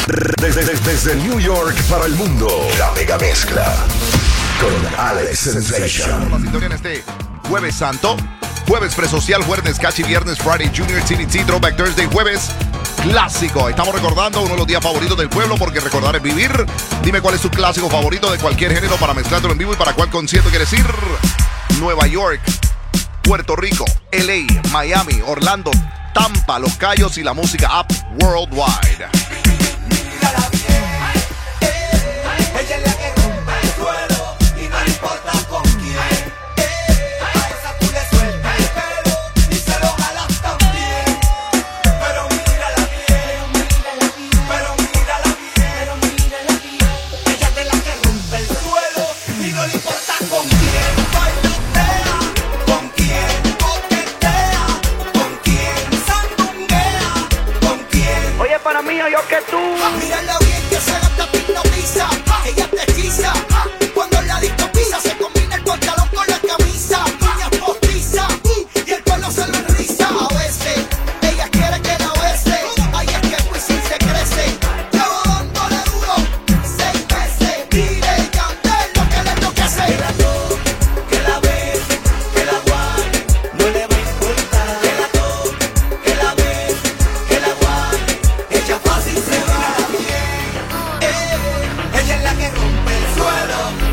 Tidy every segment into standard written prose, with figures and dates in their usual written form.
Desde New York para el mundo, la mega mezcla con Alex Sensation. La sintonía en este Jueves Santo, Jueves Presocial, Jueves Cachi, Viernes Friday Junior, TNT, Throwback Thursday, Jueves Clásico. Estamos recordando uno de los días favoritos del pueblo, porque recordar es vivir. Dime cuál es tu clásico favorito de cualquier género para mezclarlo en vivo y para cuál concierto quieres ir. Nueva York, Puerto Rico, LA, Miami, Orlando, Tampa, Los Cayos y la música Up Worldwide. Mírala bien, ella es la que rompe el suelo y no le importa con quién. A esa tú le sueltas el pelo y se lo jalas también. Pero mírala bien, pero mírala bien. Ella es de la que rompe el suelo y no le importa con quién. Bailotea, con quién coquetea, con quién sandunguea, con quién. Oye, para mí, yo que tú. Mírala bien que se gasta hipnotiza, ella te hechiza. Cuando la disco pisa se combina el pantalón con la camisa. Niña postiza y el pelo se lo enriza. A veces ella quiere que la bese, ay es que Wisin se crece. Llevo dándole duro 6 veces, dile Yandel lo que le enloquece. Que la toque, que la bese, que la guarde, no le va a importar. Que la toque, que la bese, que la guarde, ella fácil se va. Ella es la que rompe el suelo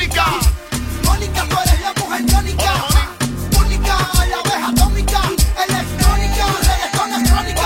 Mónica. Mónica, tú eres la mujer tónica. Mónica, la abeja atómica. Electrónica, reggaetón es crónica.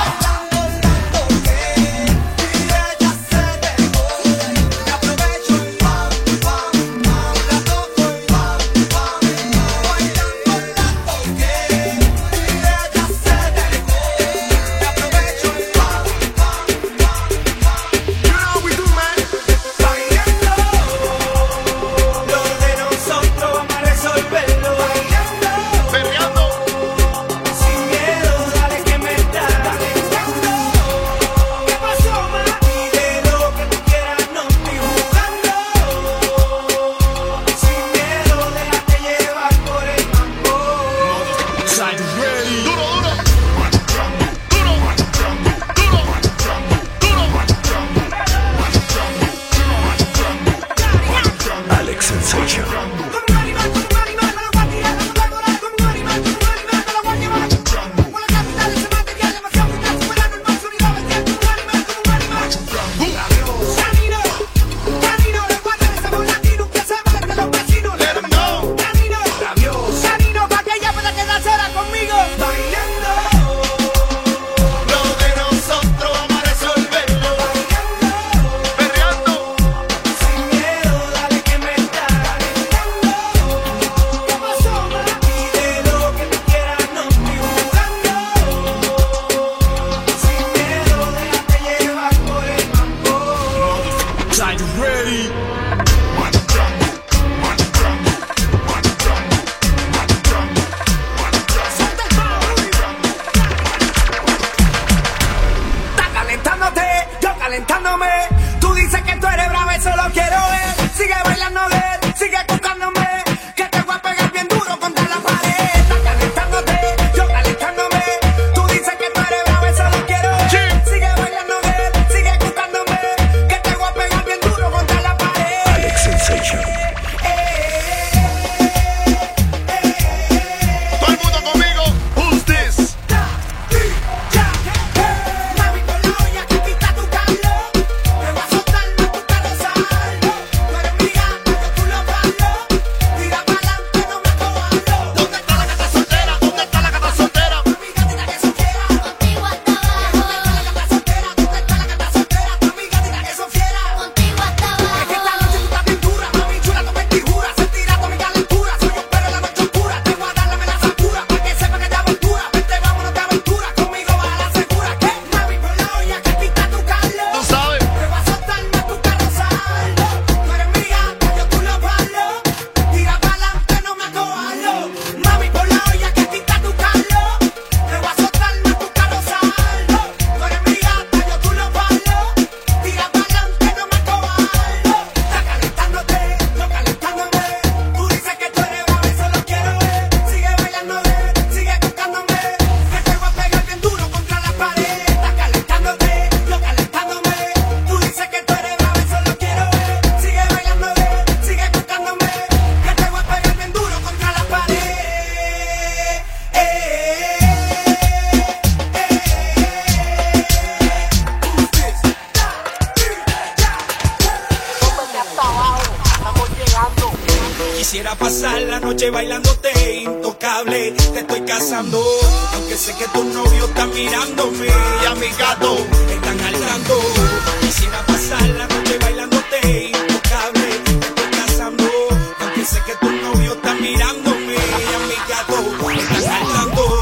Quisiera pasar la noche bailándote intocable, te estoy casando, aunque sé que tus novios están mirándome Y a mi gato. están alzando. Quisiera pasar la noche bailándote intocable, te estoy casando, aunque sé que tus novios están mirándome y a mi gato están alzando.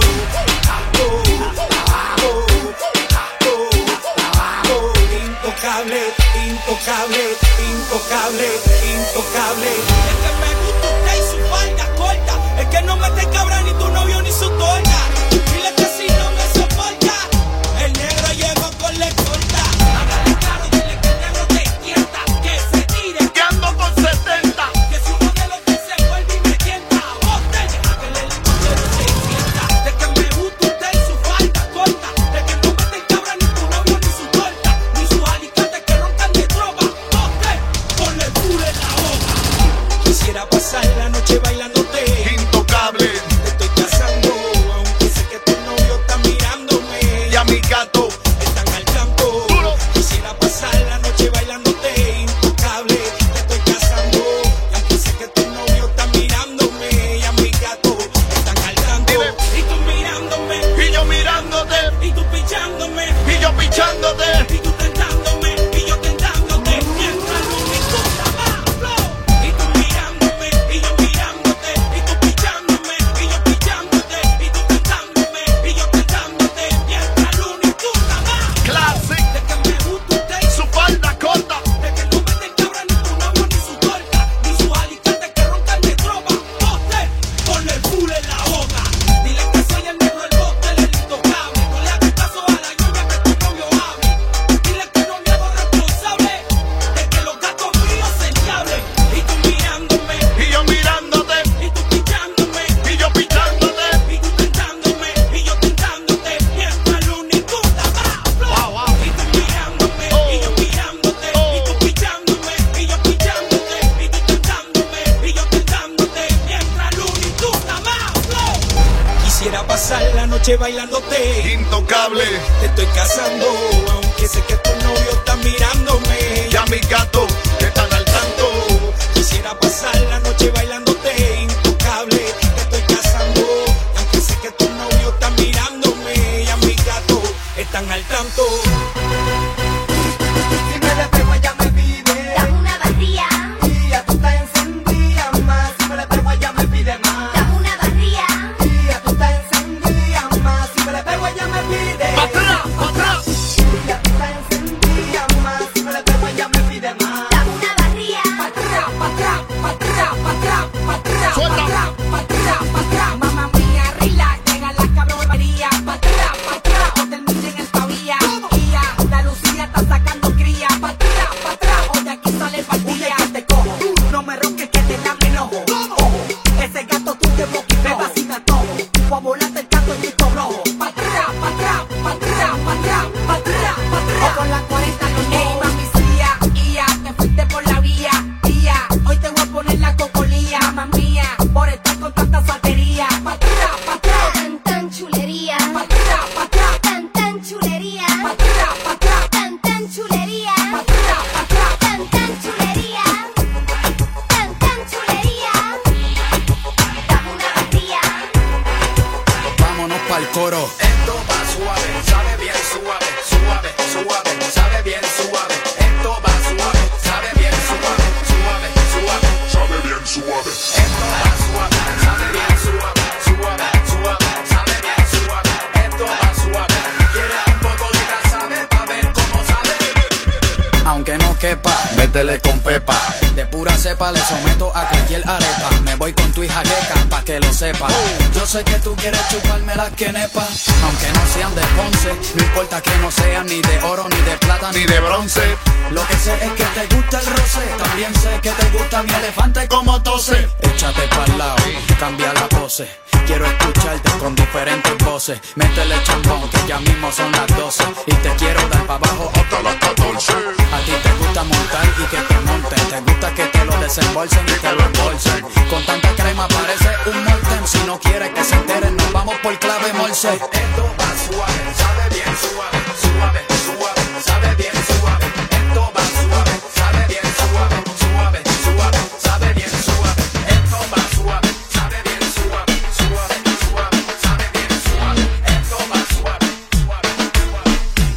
Intocable, intocable, intocable, intocable. Es que me gusta usted y su falda corta. Es que no me te cabra ni tu novio ni su torta. Dile que si no me soporta, el negro llegó con la corta. Hágale claro, dile que el negro te tienta, que se tire, Que ando con 70. que si un modelo que se vuelve y me tienta. Bote, deja que le escuche no se sienta. De que me gusta usted y su falda corta. De que no me te cabra ni tu novio ni su torta, ni sus alicates que roncan de tropa. Bote, ponle el culo en la boca. Quisiera pasar la noche bailándote Intocable. te estoy casando, aunque sé que tu novio está mirándome Y a mi gato. están al campo. Duro. Quisiera pasar la noche bailándote intocable, te estoy casando, y aunque sé que noche bailándote. Intocable. Te estoy casando, aunque sé que tu novio está mirándome. Y a mi gato que están al tanto. Quisiera pasar la noche bailándote. Intocable, te estoy casando, aunque sé que tu novio está mirándome. Y a mi gato están al tanto. Si me le pego ella me pide. Dame una barría, Y ya tú estás encendida más. Si me le pego ella me pide más. dame una barría, Y ya tú estás encendida más. Si me le pego ella me pide. ¡Pa' atrás, pa' atrás! Y ya tú estás encendida más. Si me le pego ella me pide más. dame una barría. Pa' atrás, pa' atrás, pa' atrás, pa' atrás, pa' atrás, Suelta. pa' atrás, pa' atrás, pa' atrás. Mamá mía, relax, llega la cabronería. Pa' atrás, o terminen en pavía. Y ya, la Lucía está sacando cría. Pa' atrás, o de aquí sale partida. Que te cojo, no me ronques que te dame el ojo. Ojo, ese gato tú te boquis, me vacina todo. Pa' volarte el canto y listo rojo. Pa' atrás, pa' atrás, pa' atrás, pa' atrás, pa' atrás, pa' atrás. O con la 40 no ey, mami, cía, y ya, te fuiste por la vía. Y ya, hoy te voy a poner la cocolía. Mamá mía, por estar con tanta batería. Pa' atrás, pa' atrás, Tan tan chulería, pa' atrás, pa' atrás, tan tan chulería, pa' atrás, pa' atrás, tan tan chulería, pa' atrás, pa' atrás. tan tan chulería, tan tan chulería. Dame una barría, Vámonos pa'l coro. Esto va suave, sabe bien suave, suave, suave, sabe bien suave. Esto va suave, sabe bien suave, suave, suave, sabe bien suave. Esto va suave, sabe bien suave, suave, suave, sabe bien suave. Esto va suave. Quiere un poco de casabe pa' ver cómo sabe. Aunque no quepa, métele con pepa. De pura cepa le someto a cualquier arepa. Me voy con tu hija queca pa' que lo sepa. Yo sé que tú quieres chuparme las quenepas, aunque no sean de Ponce. No importa que no sean ni de oro, ni de plata, Ni de bronce. Lo que sé es que te gusta el roce. También sé que te gusta mi elefante como tose. Échate pa'l lado, cambia la pose. Quiero escucharte con diferentes voces. Métele chambón que ya mismo son las 12. Y te quiero dar pa' abajo hasta las 14. A ti te gusta montar y que te monten. Te gusta que te lo desembolsen y te lo embolsen. Con tanta crema parece un molten. Si no quieres que se enteren, nos vamos por clave morse. Esto va suave, sabe bien suave, suave, suave, sabe bien suave. Esto va suave, sabe bien suave, suave, suave, sabe bien suave. Esto va suave, sabe bien suave, suave, suave, sabe bien suave. Esto va suave, suave, suave.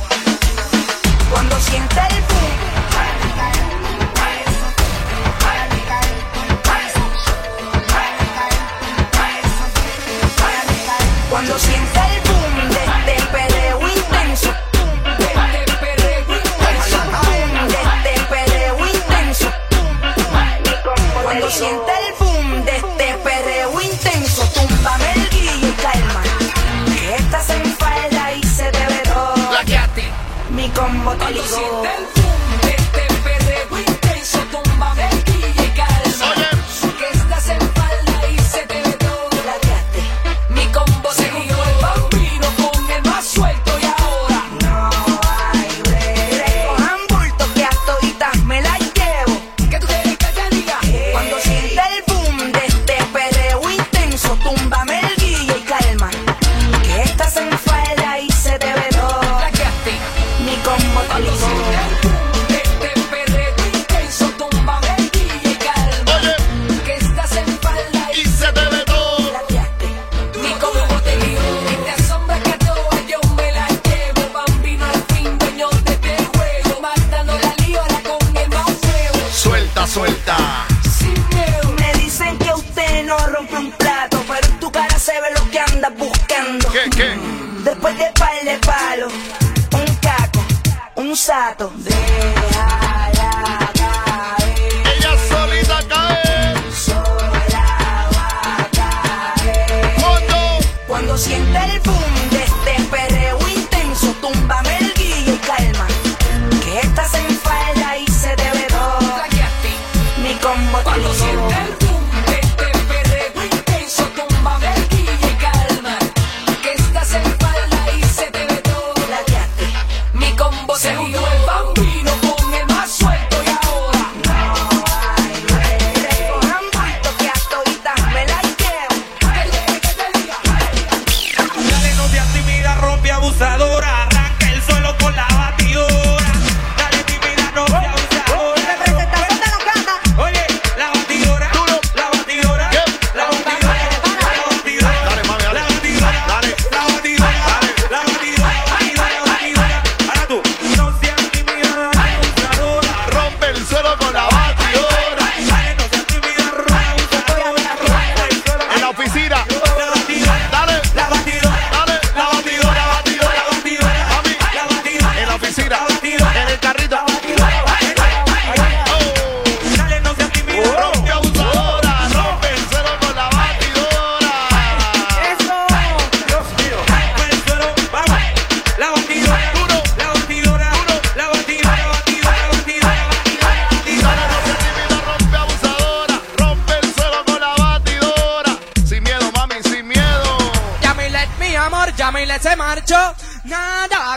Cuando siente el boom, cuando siente el boom de este perreo intenso, de este perreo intenso, de este perreo intenso. Cuando siente el boom de este perreo intenso, túmbame el guillo y calma, que estás en falda y se te ve todo. Mi combo te ligó. Siente el boom de este perreo intenso. Túmbame el guille y calma, que estás en falda y se te ve todo. Lateaste. Mi combo se guió el bambino con el más suelto y ahora No hay break. Cojan bultos que a toditas me las llevo. ¿qué tú quieres que te diga? Cuando siente el boom de este perreo intenso, túmbame el guille y calma, que estás en falda y se te ve todo. Laqueaste. Mi combo te Cuando ligó. siente el boom de este perreo intenso. Túmbame el guille y calma, que estás en falda y Se te ve todo. Lateaste. mi combo te guió. Y te asombra que a todas yo me la llevo. Bambino al fin, dueño de este juego. Matando la lío ahora con el más fuego. Suelta, suelta. Sin miedo. Me dicen que usted no rompe un plato, pero en tu cara se ve lo que andas buscando. ¿Qué? Después de par de palos, un caco, un sato. Déjala caer, Ella solita cae. sola va a caer. Cuando siente el boom de este perreo intenso, túmbame el guillo y calma, que estás en falda y se te ve todo. Mi combo te Cuando ligó. siente el boom de este perreo intenso, túmbame el guille y calma, que estás en falda y se te ve todo. Lateaste. Mi combo se unió el bambino con el más suelto y ahora Cojan bulto que a toditas me las llevo. ¿qué quieres que te diga? Dale, no te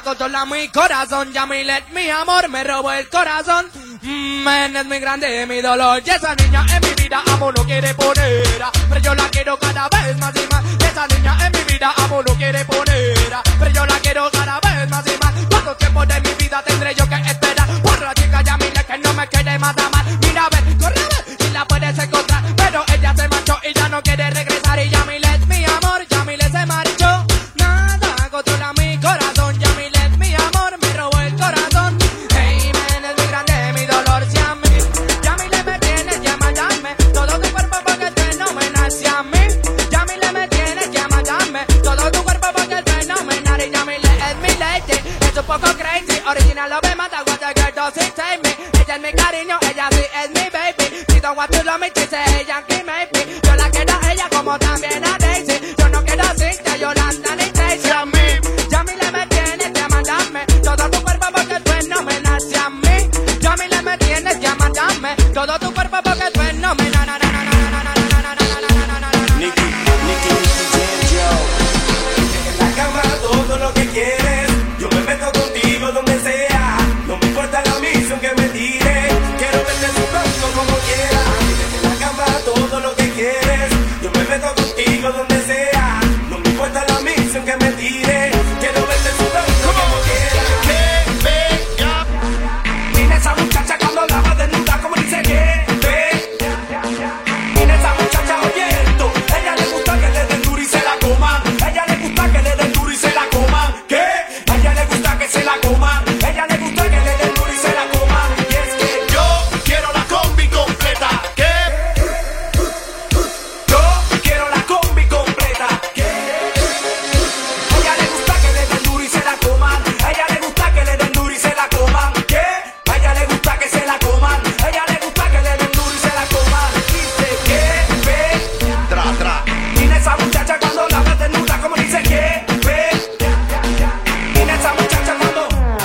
controla mi corazón. Yamilet, mi amor, me robó el corazón. Es muy grande mi dolor. Y esa niña en mi vida amo no quiere poner. Pero yo la quiero cada vez más y más. Y esa niña en mi vida amo no quiere poner. Pero yo la quiero cada vez más y más. ¿Cuánto tiempo de mi vida tendré yo que esperar por la chica Yamilet que no me quiere más amar? Mira a ver, corre a ver si la puedes encontrar. Pero ella se marchó y ya no quiere regresar. Y Yamilet, mi amor, Yamilet se marchó. Nada controla mi corazón. Yamilet, mi amor, me robó el corazón. Hey, man, es muy grande mi dolor. Si a mí Yamilet me tienes que matarme todo tu cuerpo porque tú no me nace a mí. Yamilet me tienes que matarme todo tu cuerpo porque tú no me nace. Y Yamilet es mi lady, es un poco crazy. Original lo me mata, what the girl doesn't take me. Ella es mi cariño, ella sí es mi baby. She don't want to love me, she say Yankee maybe. Yo la quiero a ella como también a Daisy. Yo no quiero Cintia, Yolanda ni Tracy. A mí, Yamilet me tienes que mandarme todo tu cuerpo porque tú no me nace a mí. Yamilet me tienes que mandarme todo tu cuerpo porque tú no me na na na na na na na na na na na. Nicky Jam, En la cama todo lo que quieres. Yo me meto contigo donde sea. No me importa la misión que me tires. Quiero verte sudando como quieras. En la cama todo lo que quieres. Yo me meto contigo donde sea. No me importa la misión que me tires. Quiero verte sudando como quieras. Mira esa muchacha cuando la va desnuda como dice que mira esa muchacha oyendo. Ella le gusta que le den duro y se la coman. Ella le gusta que le den duro y se la coman. ¿Qué? A ella le gusta que se la coman. Ella le gusta que le den duro y se la coman. Y es que yo quiero la combi completa. ¿Qué? Yo quiero la combi completa. ¿Qué? A ella le gusta que le den duro y se la coman. A ella le gusta que le den duro y se la coman. ¿Qué? A ella le gusta que se la coman. A ella le gusta que le den duro y se la coman. Dice que ve. Tra. Mira esa muchacha cuando la ves desnuda como dice que ve. Mira esa muchacha cuando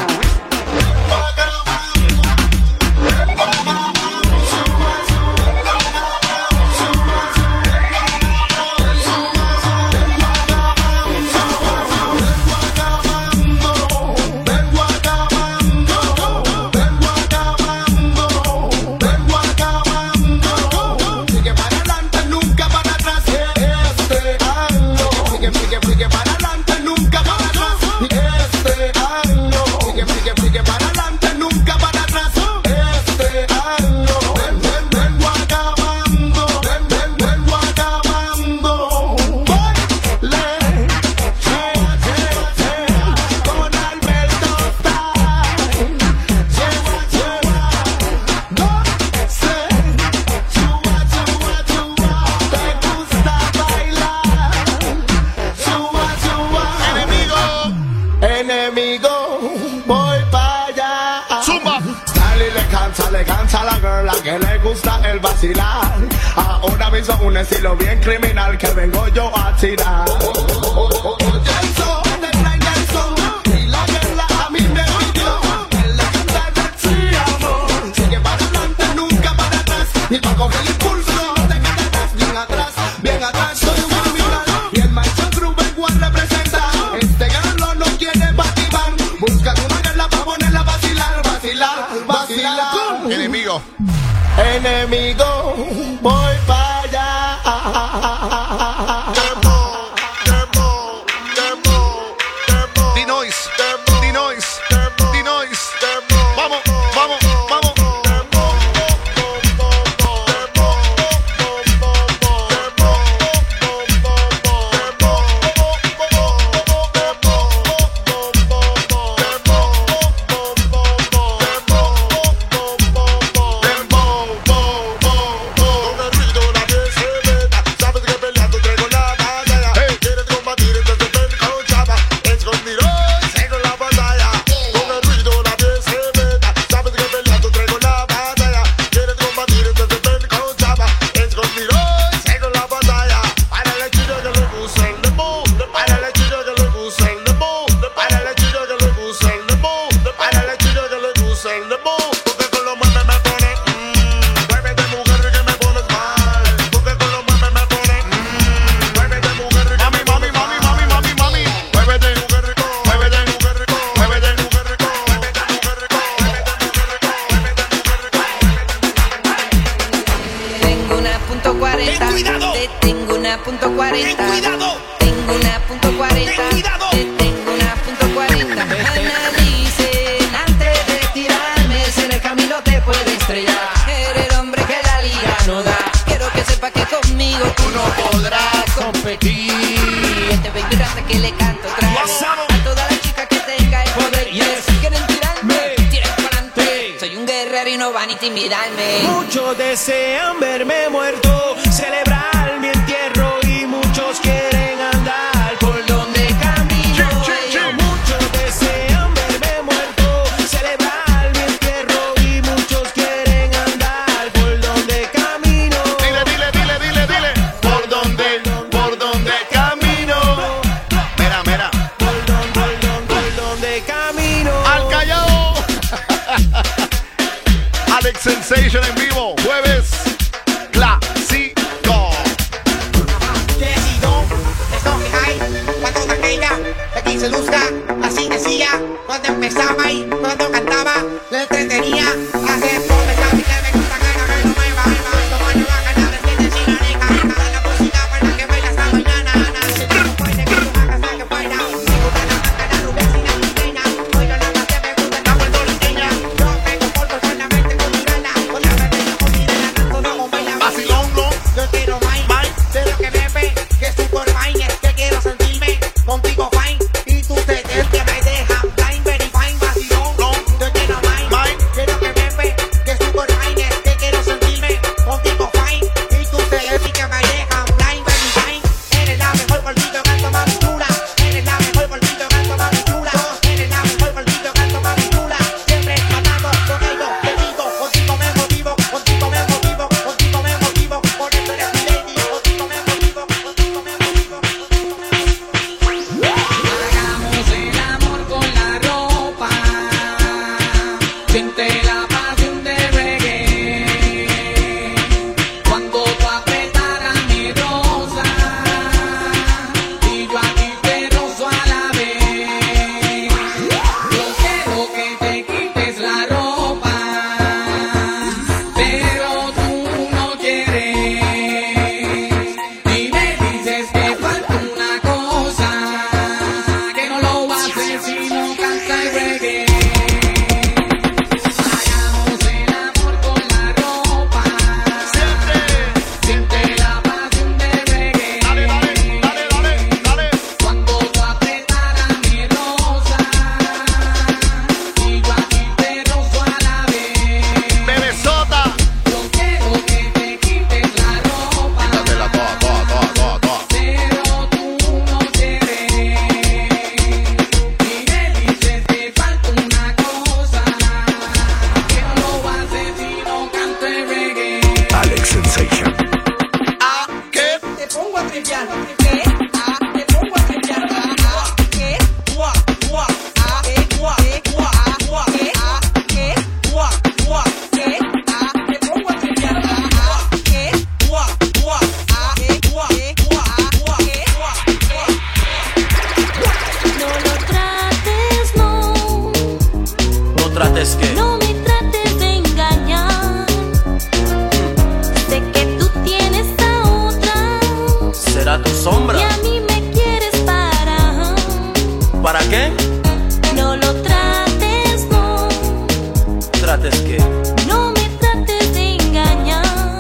Sigue para adelante, nunca para atrás. Este año sigue para adelante, nunca para atrás. Este año sigue para adelante, nunca para atrás. Este año vengo acabando, vengo acabando. Baile, con Alberto Style. No sé. Te gusta bailar. Enemigo, voy para allá. Zumba. Dale, le cansa a la girl, a que le gusta el vacilar. Ahora mismo un estilo bien criminal que vengo yo a tirar. Oye el son de Fly Nelson y la girl a mí me pidió. Él le canta el sí, amor. Sigue para adelante, nunca para atrás. Ni para coger el impulso, no te quedes atrás. Bien atrás, soy un criminal. Y el maestro Cruz vengo a representar. Este gallo no quiere batibán. Busca una girl para ponerla a vacilar. Enemigo. Enemigo, voy para allá. Dinois. Vamos. cuidado. Te tengo una .40. Ten cuidado. Tengo una .40. Ten cuidado. Te tengo una .40. Analicen antes de tirarme, si en el camino te puede estrellar. Eres el hombre que la liga no da. Quiero que sepas que conmigo tú no podrás competir. Este baby grande que le canto trago a todas las chicas que tenga el poder. Y si quieren tirarme, tiren para adelante. Soy un guerrero y no van a intimidarme. Muchos desean verme muerto, celebrar mi entierro y muchos quieren andar por donde camino. Muchos desean verme muerto, celebrar mi entierro y muchos quieren andar por donde camino. Dile. ¿Por dónde camino? Mira. Por donde camino. Al Callao. Alex Sensation en vivo, jueves clásico. Decido, es lo que hay. Cuando aquella de aquí se luzca, así decía. Cuando empezaba y cuando cantaba, le entretenía. Hace promesas y que me gusta que la gente mueva. Como yo va a ganar, defiende sin la neca. La música buena que baila hasta mañana. Si tú no puedes, que tú hagas la que baila. Me gusta la banda, la rubia sin la quinteña. Hoy no nada más te me gusta esta puertorriqueña. Yo pego polvo solamente con tirarla. Con la verde yo con tirarla, tanto no con baila. Vacilón, ¿no? Yo quiero Mike, de lo que me ve, que es super fine, que quiero sentirme contigo fine, y tú te que me deja blind, very fine, vacilón. No. Yo quiero Mike, de lo que me ve, que es super fine, que quiero sentirme contigo fine, y tú te que me deja blind, very fine. Eres la mejor gordito, canto mami chula. Eres la mejor gordito, canto mami chula. Eres la mejor gordito, canto mami chula. Siempre matando con ellos, te digo, contigo me motivo, contigo me motivo, contigo me motivo, por eso eres mi lady, contigo me motivo, contigo me motivo, contigo me motivo. Hagamos el amor con la ropa. Siente la pasión del reggae. Cuando tú apretaras mi rosa y yo aquí te rozo a la vez. Yo quiero que te quites la ropa, pero tú no quieres. Y me dices que falta una cosa, que no lo haces si no canta el reggae. Hagamos el amor con la ropa. Siente la pasión del reggae. Dale. Cuando tú apretaras mi rosa y yo aquí te rozo a la vez. Bebesota. Yo quiero que te quites la ropa, Quítatela toda. pero tú no quieres. Y me dices que falta una cosa, que no lo haces si no canto el reggae. Alex Sensation. ¿Qué? Te pongo a tripear. ¿Qué? Te pongo a tripear. ¿Qué? Guau, guau. Guau, guau. ¿Qué? Guau, guau. ¿Qué? Te pongo a tripear. ¿Qué? Guau, guau. Guau, guau. No lo trates, no. No trates que. No me trates de engañar. Sé que tú tienes a otra Será tu sombra. y a mí me quieres parar. ¿Para qué? No lo trates, no. Trates que. No me trates de engañar.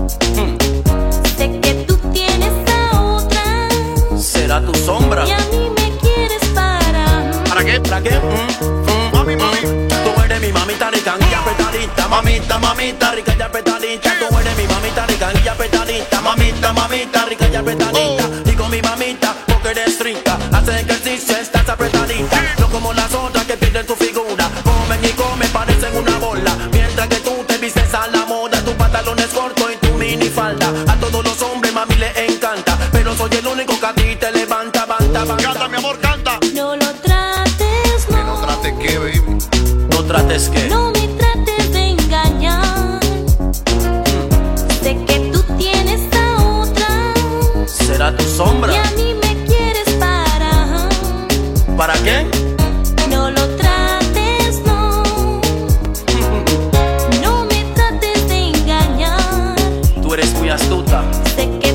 Sé que tú tienes a otra Será tu sombra. y a mí me quieres parar. ¿Para qué? ¿Para qué? Mami. Tú eres mi mamita rica y apretadita. Mamita rica y apretadita. Tú eres mi mamita rica y apretadita. Mamita rica y apretadita. Y con mi mamita, porque eres rica. Hace ejercicio, estás apretadita. No como las otras que pierden tu figura. Comen y comen, parecen una bola. Mientras que tú te vistes a la moda. Tu pantalón es corto y tu minifalda. A todos los hombres, mami, les encanta. Pero soy el único que a ti te levanta, Canta, mi amor, canta. No lo trates, Que no trate qué, baby. No trates que. no me trates de engañar. Sé que tú tienes a otra Será tu sombra. y a mí me quieres parar. ¿Para qué? No lo trates, no. No me trates de engañar. Tú eres muy astuta. Sé que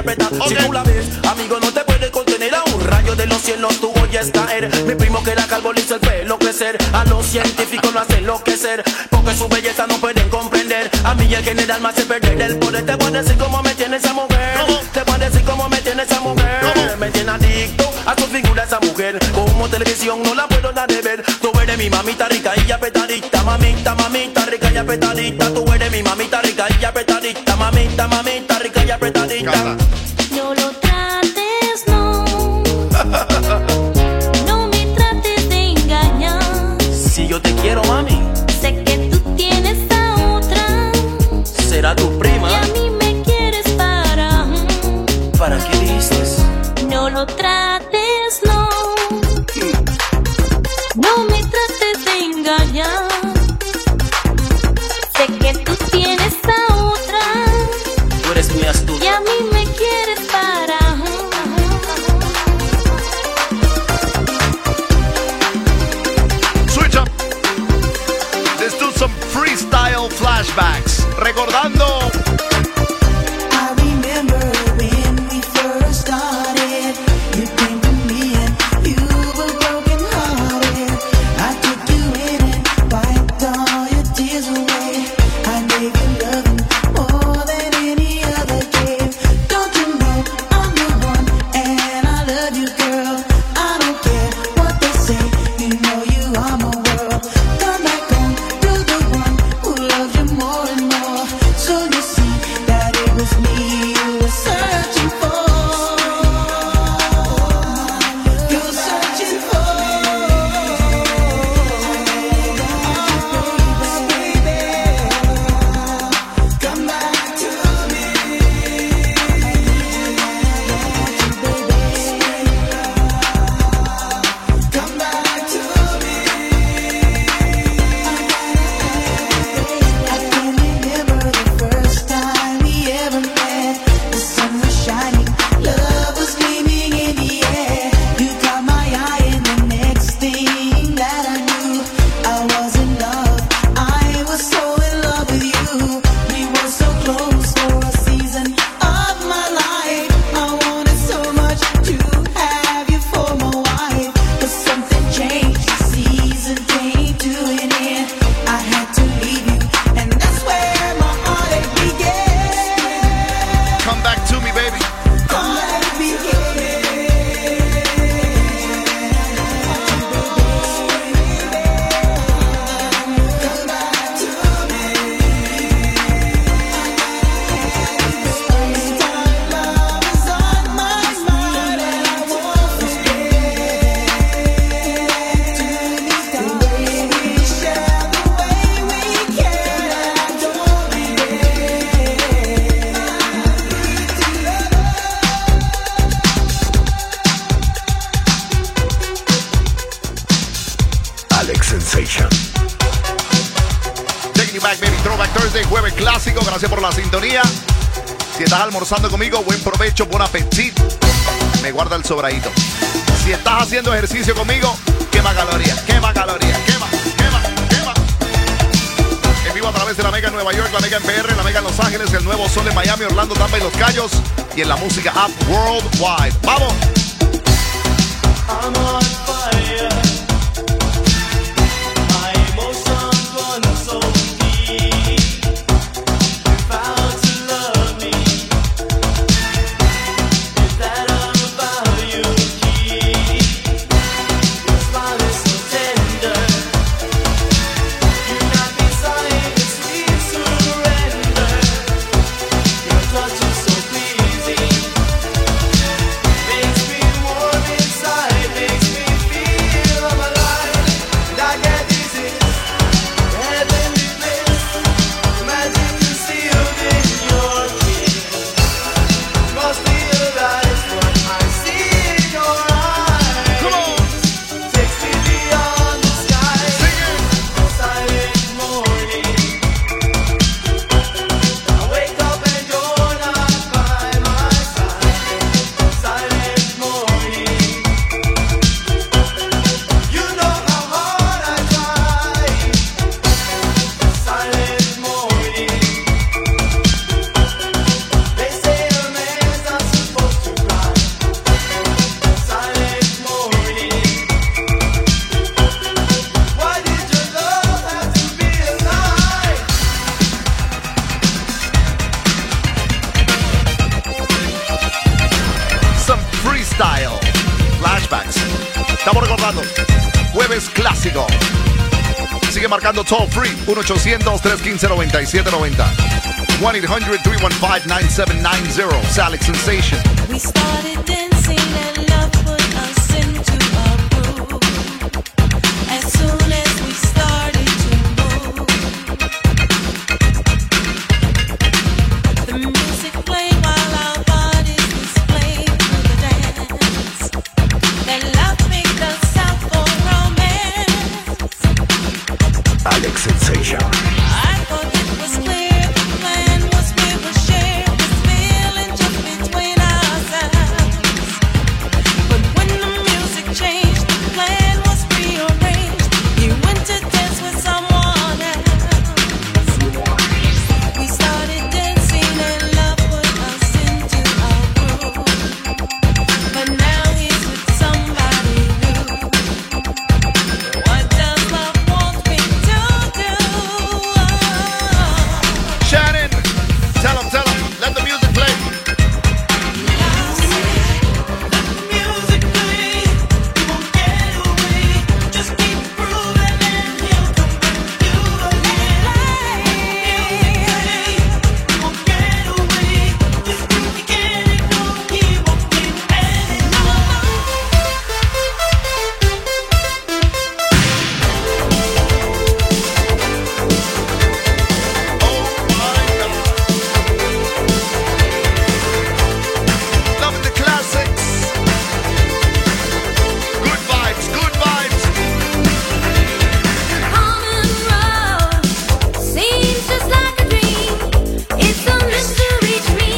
interpreta. Si tú la ves, amigo, no te puedes contener. A un rayo de los cielos tú oyes caer. Mi primo que era calvo le hizo el pelo crecer. A los científicos lo hace enloquecer, porque su belleza no pueden comprender. A mí el general me hace perder el poder. Te voy a decir cómo me tiene esa mujer. Te voy a decir cómo me tiene esa mujer. Me tiene adicto a su figura esa mujer. Como televisión no la puedo dar de ver. Tú eres mi mamita rica y apretadita. Mamita, mamita rica y apretadita. Tú eres mi mamita rica y apretadita. Mamita, mamita rica y apretadita. No lo trates, no. No me trates de engañar. Si yo te quiero, mami, sé que tú tienes a otra. será tu prima. Y a mí me quieres ¿Para qué dices? No lo trates, no. No me trates de engañar. Sé que tú tienes a otra. Tú eres muy astuta. Y a mí me quieres para. Switch up. Let's do some freestyle flashbacks. Recordando. I remember when we first started. You came to me and you were broken hearted. I took you in and wiped all your tears away. I gave you loving more than any other gave. Don't you know I'm the one and I love you, girl. I don't care what they say. You know you are my world. Come back home to the one who loves you more and more. So you see that it was me you were searching for. You're searching for. Come back to me. Come back to me. I can remember the first time we ever met. The sun was shining, love was gleaming in the air. You caught my eye and the next thing that I knew, I was in love. I was so in love with you. We were so close for a season of my life. I wanted so much to have you for my wife. But something changed, the season came to an end. I had to leave you, and that's where my heartache began. Come back to me, baby. Heartache began. Come back to me. This time love is on my mind, and I won't forget. The way we share, the way we care, I don't Alex Sensation. Taking you back, baby. Throwback Thursday, jueves clásico. Gracias por la sintonía. Si estás almorzando conmigo, buen provecho, buen apetito. Me guarda el sobradito. Si estás haciendo ejercicio conmigo, quema calorías, quema calorías, quema. En vivo a través de la Mega en Nueva York, la Mega en PR, la Mega en Los Ángeles, el Nuevo Sol en Miami, Orlando, Tampa y Los Cayos. Y en la música app worldwide. ¡Vamos! I'm on fire. My emotions run so deep. You found to love me. Is that all about you, Keith? Your smile is so tender. You knock me silent in sweet surrender. Your touch is so pleasing. Makes me warm inside, makes me feel Freestyle Flashbacks. Estamos recordando Jueves Clásico. Sigue marcando toll free 1-800-315-9790 1-800-315-9790 Salex Sensation. We started dancing and love put us into a groove. As soon as we started to move, the music played while our bodies displayed through the dance. That love made us out for romance. Alex Sensation. I thought it was clear the plan was we would share this feeling just between ourselves. But when the music changed, the plan was rearranged. You went to dance with someone else. We started dancing and love put us into a groove. But now he's with somebody new. What does love want me to do? Shannon, tell him, let the music play. Music play, you won't get away. Just keep grooving and he'll come back to you again. Music play, you won't get away. Just groove, he can't ignore, he won't leave anymore. Loving the classics. Good vibes, good vibes. Common road seems just like a dream. It's a mystery to me.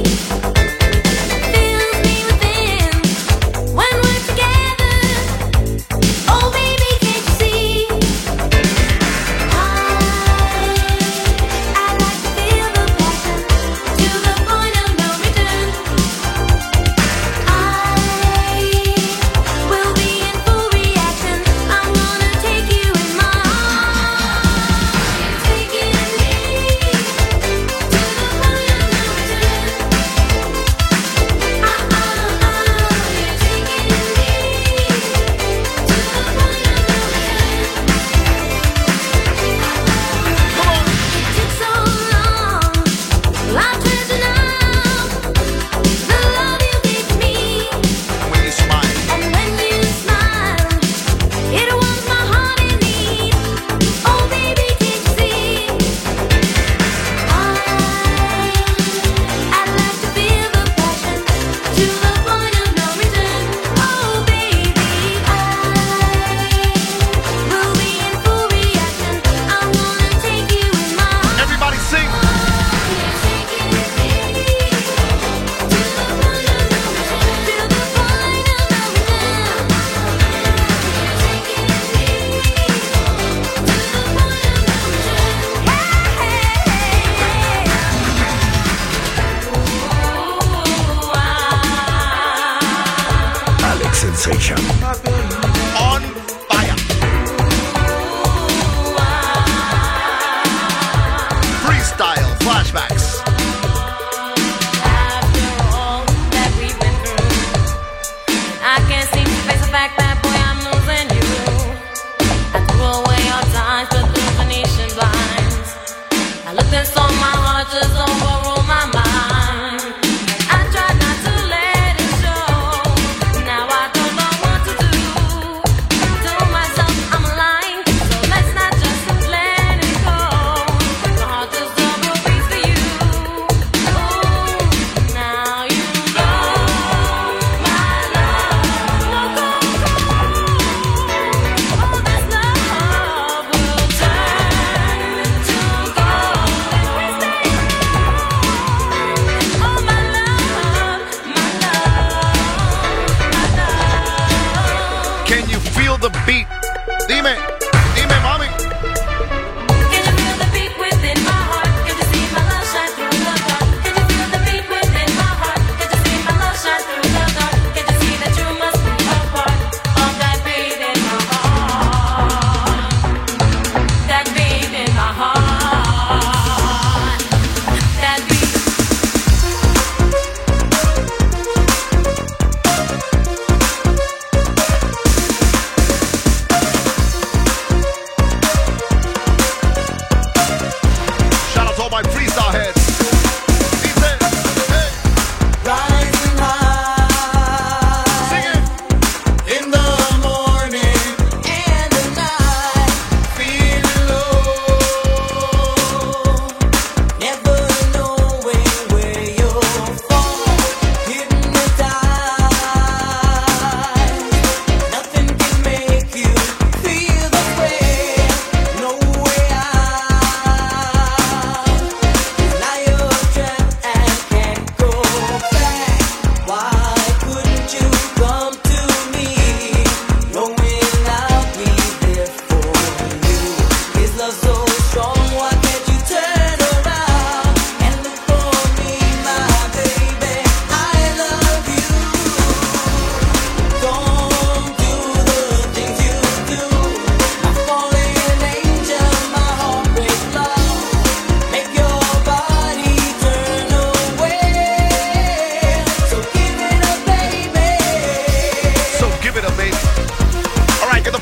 Fills me within when we're together. Oh baby, can't you see? I like to feel the passion to the point of no return. I will be in full reaction. I'm gonna take you in my arms. Taking me to the point of no return. You're taking me to the point of no return. It took so long, well, I treasure now the love you gave to me. When you smile. And when you smile, it warms my heart in need. Oh baby, can't you see? I'd like to feel the passion to the point of no return. Oh baby, I will be in full reaction. I'm gonna take you in my arms. Everybody sing. You're taking me to the point of no return. To the point of no return. Taking me to the point of no return. Alex Sensation. On fire. Freestyle Flashbacks. After all that we've been through, I can't seem to face the fact that boy I'm losing you. I threw away our ties, but the Venetian blinds. I looked and saw my heart just overrule my mind. I tried not to let it show. Now I don't know what to do.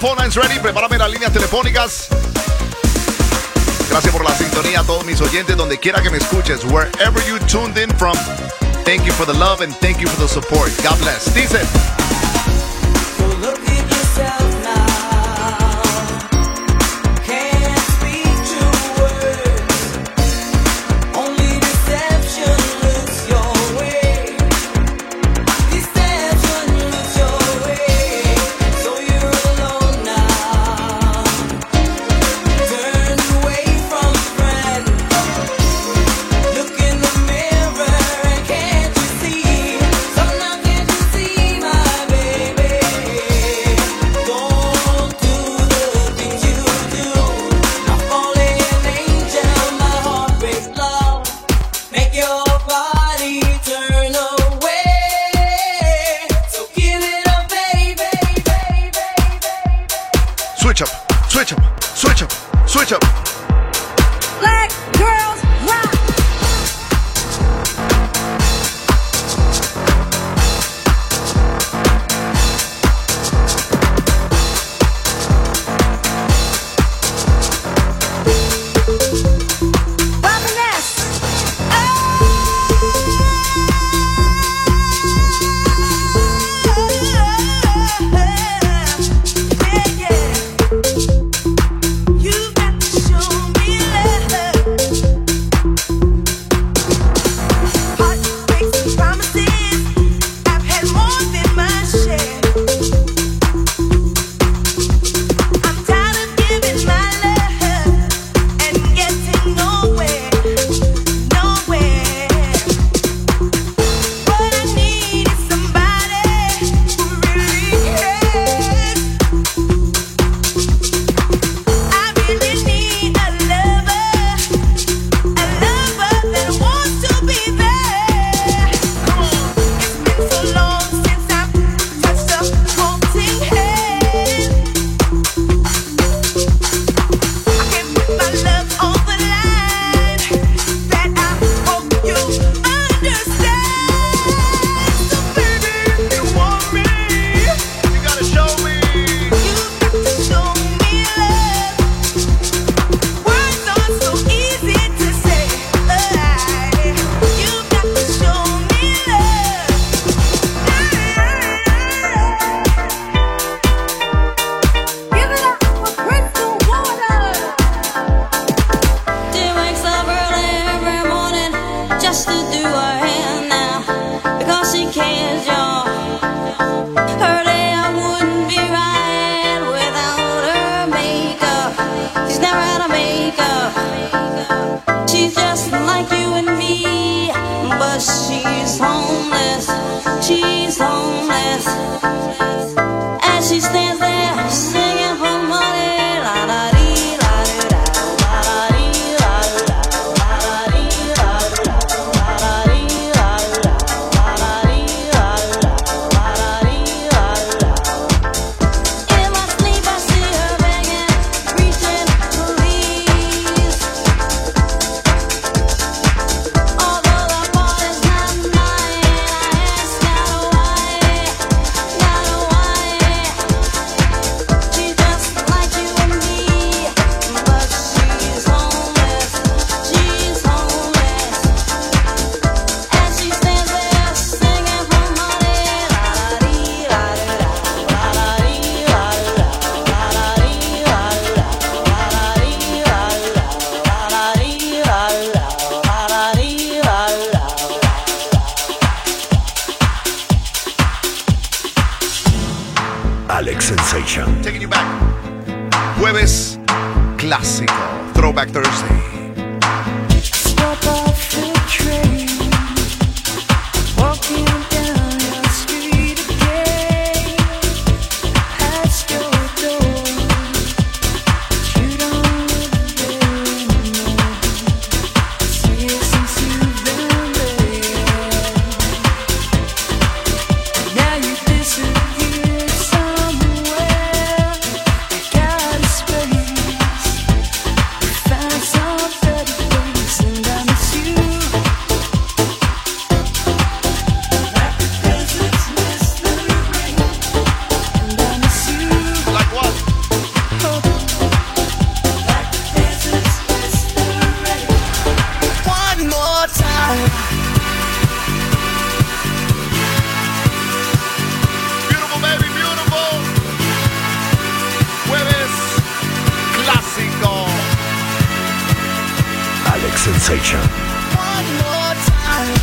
phone lines ready. Prepárame las líneas telefónicas. Gracias por la sintonía a todos mis oyentes, donde quiera que me escuches. Wherever you tuned in from, thank you for the love and thank you for the support. God bless. Dice. So look at yourself now. Can't speak true words. Only deception looks your way. Deception looks your way. So you're alone now. Turn away from friends. Look in the mirror and can't you see? So now can't you see, my baby? Don't do the things you do. I'm falling an angel, my heart breaks love. Make your body turn away. So give it up, baby. Switch up, switch up, switch up, switch up. Black girls rock. You've got to show me love. Heartbreaks and promises, I've had more than my share. I'm tired of giving my love and getting nowhere, nowhere. What I need is somebody who really cares. I really need a lover that wants to be there. It's been so long since I've touched a haunting hand. I can put my love on the line. That I hope you understand. So baby, if you want me, You gotta show me. you've got to show me love. Words are so easy to say. You've got to show me love. Give it up for Crystal Water. She wakes up early every morning just to do her hair now because she cares, y'all. Her day I wouldn't be right without her makeup. She's never had a makeup. She's just like you and me, but she's homeless. She's homeless. As she stands there singing for money, la la dee la dee da, la la dee la dee da, la la dee la dee da, la la dee la dee da, la la dee la dee da, la la dee la dee da. In my sleep I see her begging, reaching please. Although the fault is not mine, I ask God why. She's just like you and me, but she's homeless. She's homeless. As she stands there singing for money, la la dee la dee da, la la dee la dee da, la la dee la dee da, la la dee la dee da, la la dee la dee da, la la dee la dee da. Alex Sensation. Taking you back. Jueves clásico. Throwback Thursday. Step off the train, walking down your street again. Past your door, you don't live there anymore. See it since you've been there. Now you disappeared somewhere. Got a space, found some Sensation. One more time.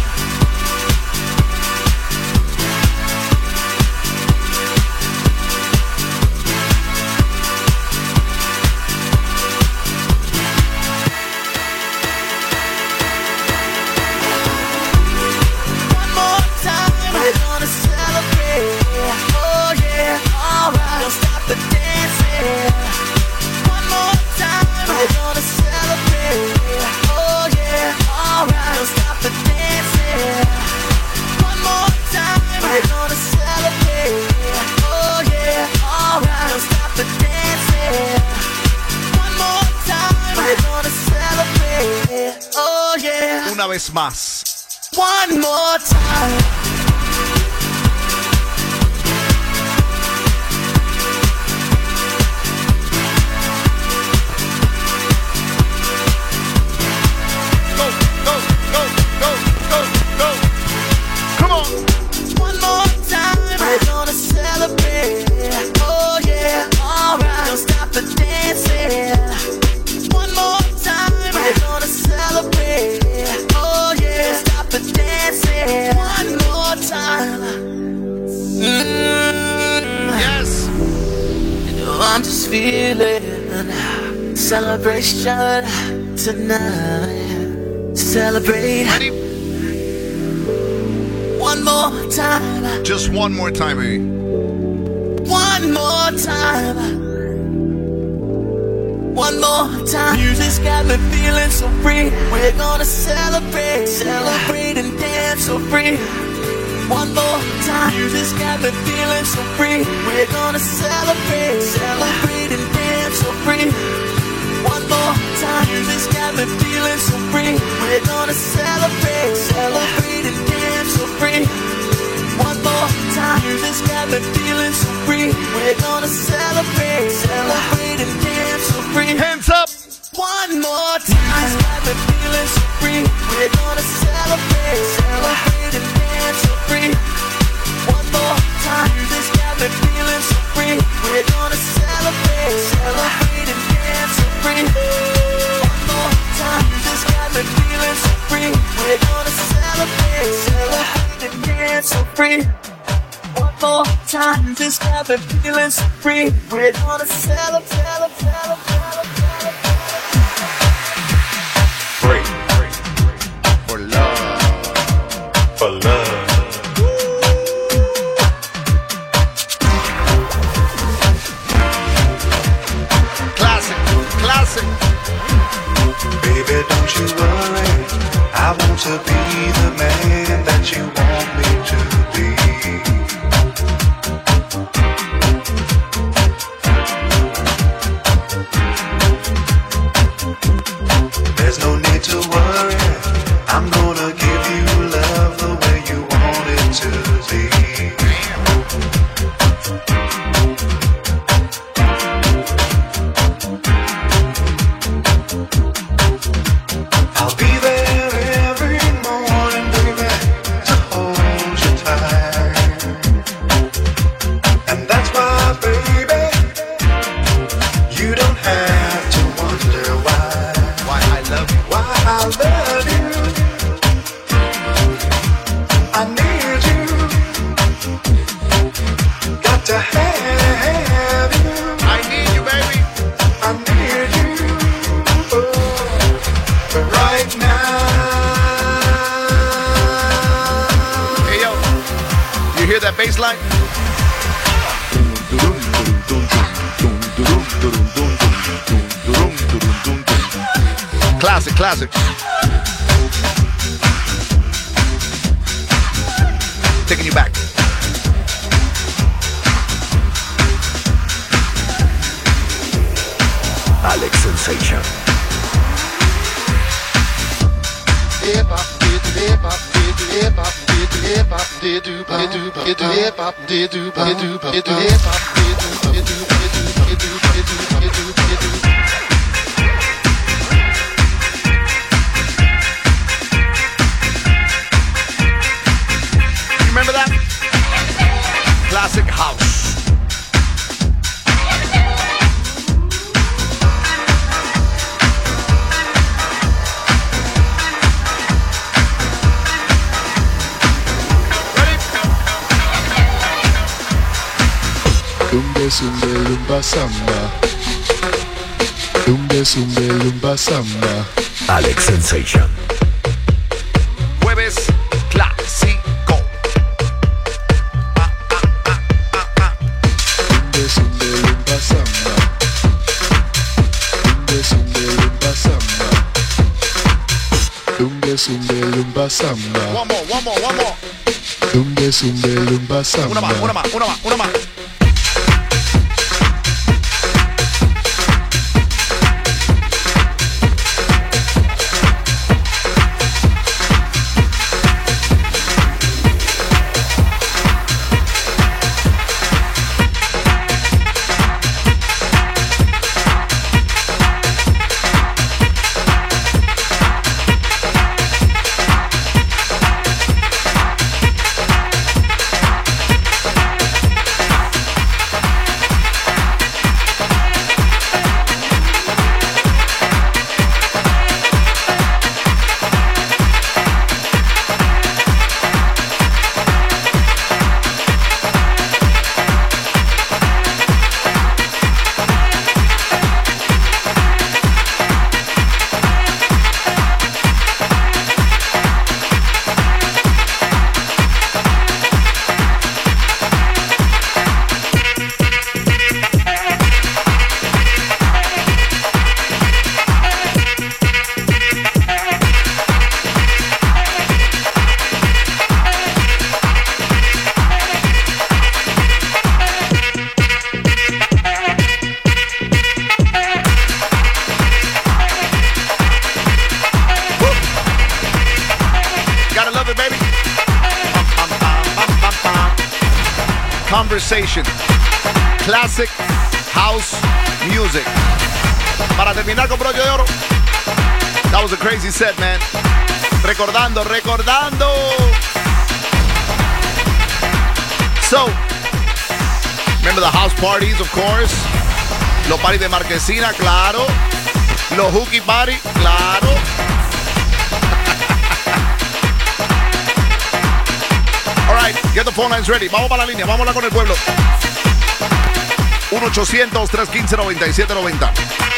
One more time. We're gonna celebrate. Oh yeah, alright. Don't stop the dancing. One more time. We're gonna celebrate. Oh yeah, alright. Don't stop the dancing. One more time. We're gonna celebrate. Oh yeah, alright. Don't stop the dancing. One more time. We're gonna celebrate. Oh yeah. Una vez más. One more time. Go, go, go, go, go, go. Come on. One more time. We're gonna celebrate. Oh yeah, alright. Don't stop the dancing. One more time. We're gonna celebrate. Oh yeah, don't stop the dancing. One more time. Yes. I'm just feeling celebration tonight. Celebrate. Ready? One more time. Just one more time, baby. One more time. One more time. Music's got me feeling so free. We're gonna celebrate, celebrate and dance so free. One more time. Music's got me feeling so free. We're gonna celebrate, celebrate and dance so free. One more time. Music's got me feeling so free. We're gonna celebrate, celebrate and dance so free. One more time. Music's got me feeling so free. We're gonna celebrate, celebrate and dance so free. Hands up. One more time. Music's got me feeling so free. We're gonna celebrate, celebrate and dance so free. One more time. Music's got me feeling so free. We're gonna celebrate, celebrate and dance so free. One more time. Music's got me feeling so free. We're gonna celebrate, celebrate and dance so free. One more time. Music's got me feeling so free. We're gonna celebrate, celebrate. Free. For love. For love. Classic. Classic. Baby, don't you worry. I want to be the man that you want me to be. There's no need to worry. I'm gonna give you love the way you want it to be. I'll be there every morning, baby, to hold you tight. And that's why, baby, you don't have to wonder Why I love you. why I love you. I need you. Got to have you. I need you, baby. I need you. Oh, right now. Hey, yo. You hear that bass line? Classic, classic. Taking you back. Alex Sensation. Remember that? Classic house. Zumbe, zumbe, lumba, samba. Zumbe, zumbe, lumba, samba. Alex Sensation. Jueves clásico. Zumbe, zumbe, lumba, samba. Zumbe, zumbe, lumba, samba. Zumbe, zumbe, lumba, samba. One more. Zumbe, zumbe, lumba, samba. Una más. Conversation. Classic house music. Para terminar con broche de oro. That was a crazy set, man. Recordando. So, remember the house parties, of course. Los parties de Marquesina, claro. Los hooky party, claro. All right, get the phone lines ready. Vamos para la línea, vámonos con el pueblo. 1-800-315-9790.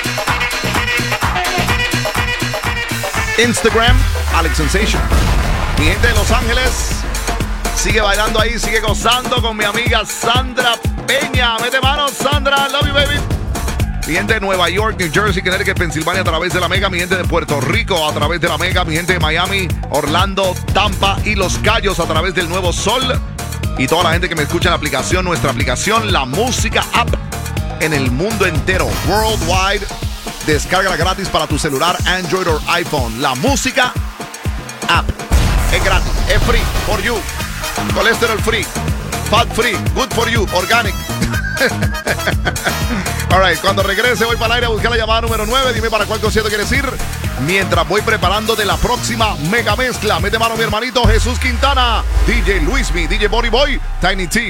Instagram, Alex Sensation. Mi gente de Los Ángeles sigue bailando ahí, sigue gozando con mi amiga Sandra Peña. Mete manos, Sandra, love you, baby. Mi gente de Nueva York, New Jersey, Connecticut, Pensilvania a través de la Mega. Mi gente de Puerto Rico a través de la Mega. Mi gente de Miami, Orlando, Tampa y Los Cayos a través del Nuevo Sol. Y toda la gente que me escucha en la aplicación, nuestra aplicación, la música app en el mundo entero, worldwide. Descárgala gratis para tu celular, Android o iPhone. La música app es gratis, es free for you. Colesterol free, fat free, good for you, organic. Alright, cuando regrese voy para el aire a buscar la llamada número 9. Dime para cuál concierto quieres ir. Mientras voy preparando de la próxima mega mezcla. Mete mano mi hermanito Jesús Quintana, DJ Luismi, DJ Body Boy, Tiny T.